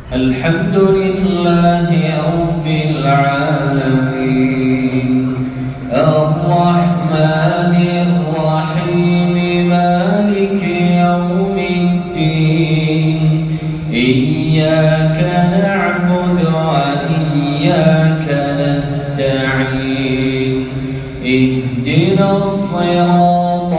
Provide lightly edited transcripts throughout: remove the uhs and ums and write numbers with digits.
الحمد لله رب العالمين الرحمن الرحيم مالك يوم الدين إياك نعبد وإياك نستعين اهدنا الصراط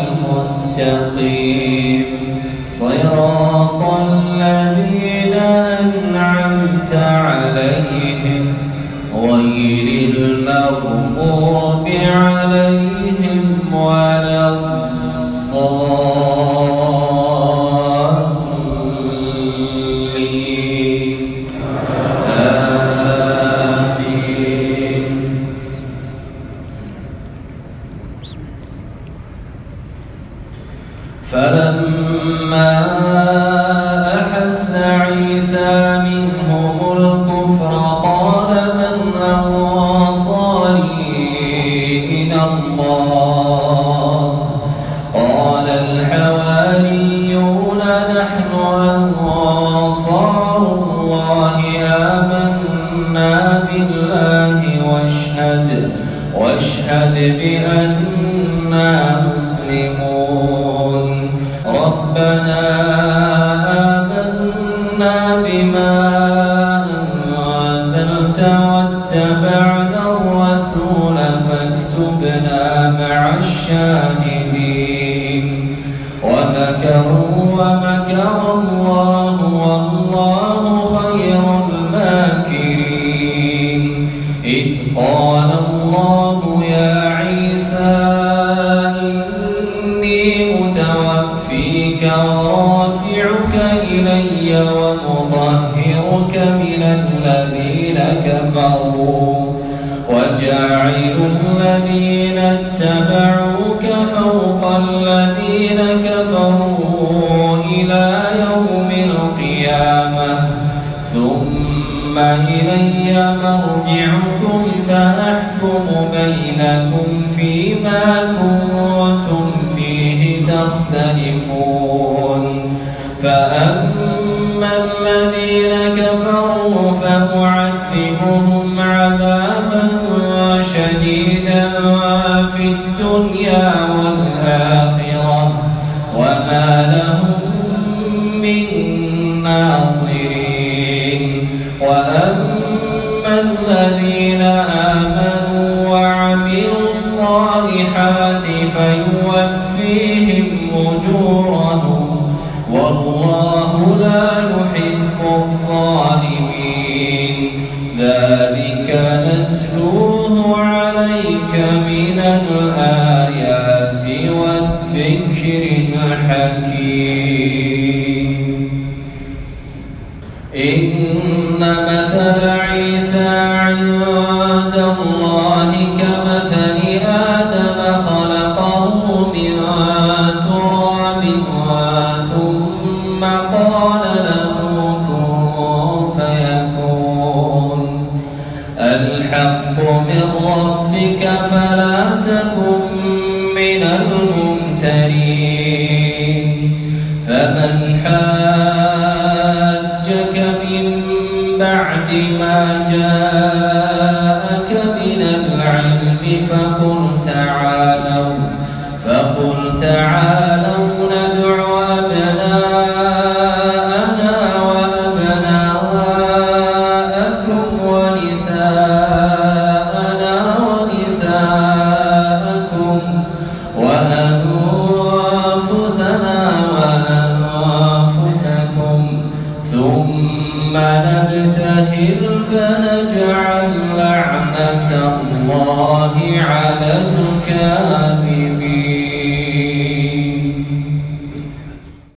المستقيم صراط الذين أنعمت عليهم غير المغضوب عليهم ولا الضالين آمين. فلما أحس عيسى منهم الكفر قال من أنصاري إلى الله قال الحواريون نحن أنصار الله آمنا بالله واشهد بأننا مسلمون ربنا آمنا بما أنزلت واتبعنا الرسول فاكتبنا مع الشاهدين ومكروا ومكر الله والله خير الماكرين إذ قال الله يا عيسى متوفيك ورافعك إلي ومطهرك من الذين كفروا وجاعل الذين اتبعوك فوق الذين كفروا إلى يوم القيامة ثم إلي مرجعكم فأحكم بينكم فيما كنتم فيه تختلفون فأما الذين كفروا فأعذبهم عذابا شديدا في الدنيا والآخرة وما لهم من ناصرين وأما الذين آمنوا وعملوا الصالحات فيوفيهم أجورهم والله لا يحب الظالمين ذلك نتلوه عليك من الآيات والذكر الحكيم إن مثل عيسى عند الله كمثل آدم خلقه من تراب ثم قال له كن فيكون الحق من ربك فلا تكن من الممترين فمن حاجك من بعد ما جاءك من العلم فقل تعالوا ندع أبناءنا وأبناءكم ونساءنا ونساءكم وأنفسنا وأنفسكم ثم نبتهل فنجعل لعنة الله على الكاذبين